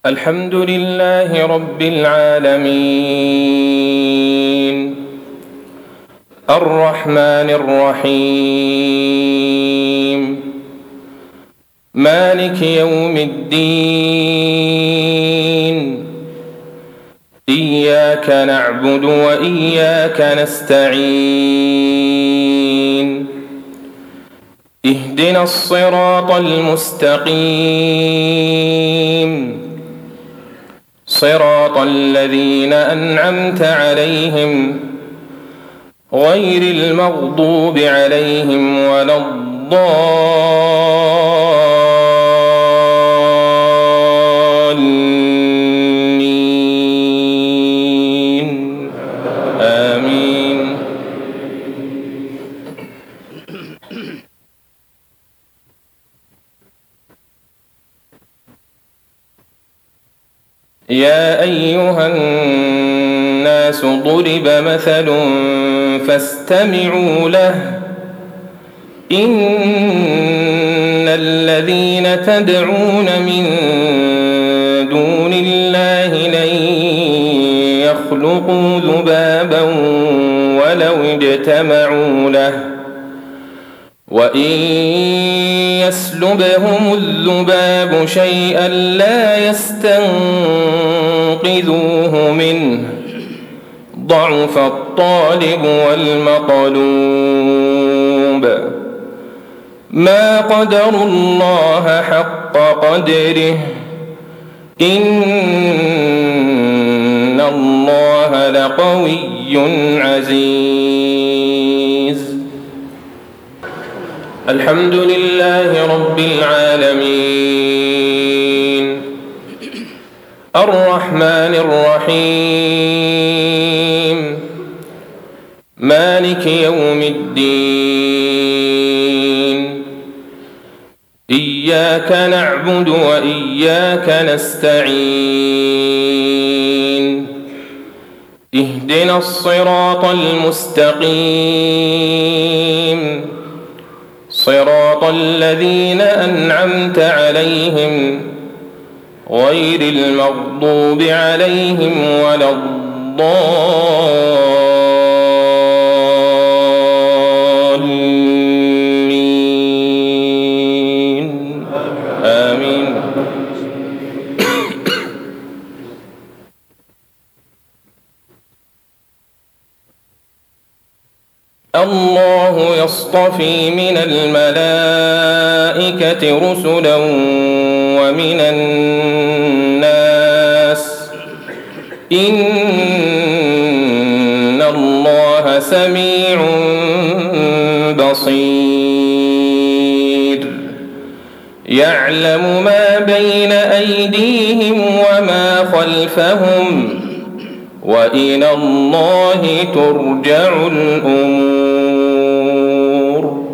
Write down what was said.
الحمد لله رب العالمين الرحمن الرحيم مالك يوم الدين إياك نعبد وإياك نستعين اهدنا الصراط المستقيم صراط الذين أنعمت عليهم غير المغضوب عليهم ولا الضالين آمين. يا أيها الناس ضرب مثل فاستمعوا له إن الذين تدعون من دون الله لن يخلقوا ذبابا ولو اجتمعوا له وإن يسلبهم الذباب شيئا لا يستنقذوه منه ضعف الطالب والمطلوب ما قدروا الله حق قدره إن الله لقوي عزيز. الحمد لله رب العالمين الرحمن الرحيم مالك يوم الدين إياك نعبد وإياك نستعين اهدنا الصراط المستقيم صراط الذين أنعمت عليهم غير المغضوب عليهم ولا الضالين آمين. الله يصطفي من الملائكة رسلا ومن الناس إن الله سميع بصير يعلم ما بين أيديهم وما خلفهم وإلى الله ترجع الأمور.